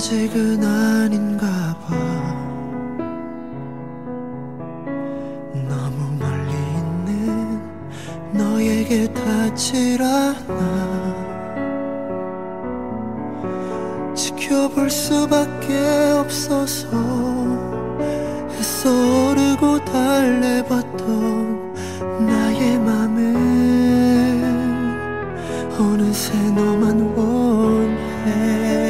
아직은 아닌가 봐. 너무 멀리 있는 너에게 닿질 않아. 지켜볼 수밖에 없어서 애써 오르고 달래봤던 나의 맘은 어느새 너만 원해.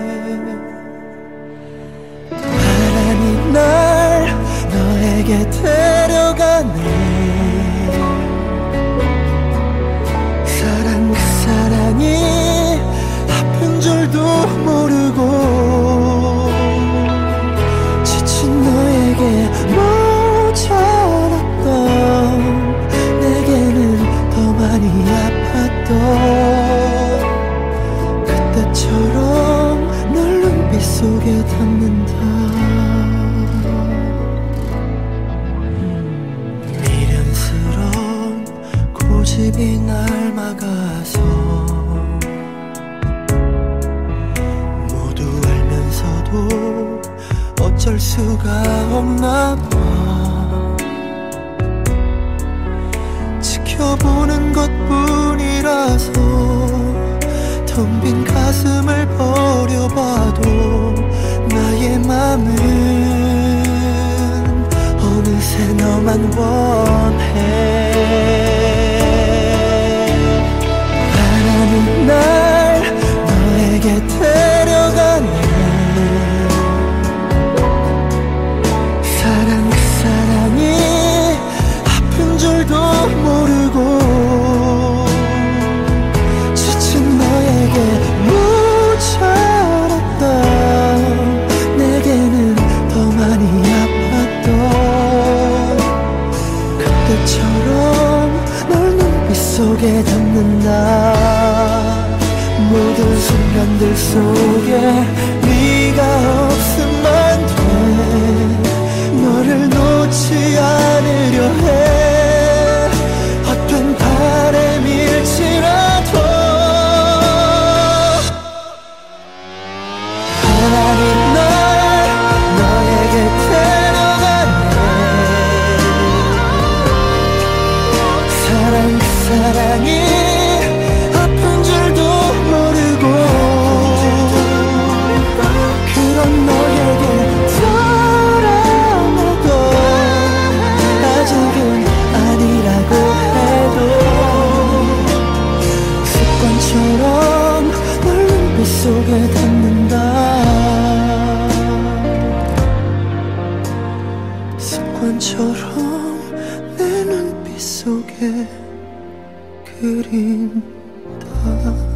바람이 날 너에게 데려가네. 사랑 그 사랑이 아픈 줄도 모르고 지친 너에게 모자랐던 내게는 더 많이 아팠던 그때처럼 널 눈빛 속에 담는다. 미련스러운 고집이 날 막아서 모두 알면서도 어쩔 수가 없나 봐. 지켜보는 것뿐이라서 텅 빈 가슴을 버려봐도 나의 맘은 어느새 너만 원해. 바람이 날 너에게 데려가네. 사랑 그 사랑이 아픈 줄도 모르고 지친 너에게 모자랐던 내게는 더 많이 아팠던 그때처럼 널 눈빛 속에 담는다. 모든 순간들 속에 네가 없으면 돼. 너를 놓지 않으려 해. 헛된 바람일지라도. 바람이 날 너에게 데려가네. 사랑 그 사랑이 아픈 줄도 모르고 그런 너에게 돌아와도 아직은 아니라고 해도 습관처럼 널 눈빛 속에 담는다. 습관처럼 내 눈빛 속에 그린다.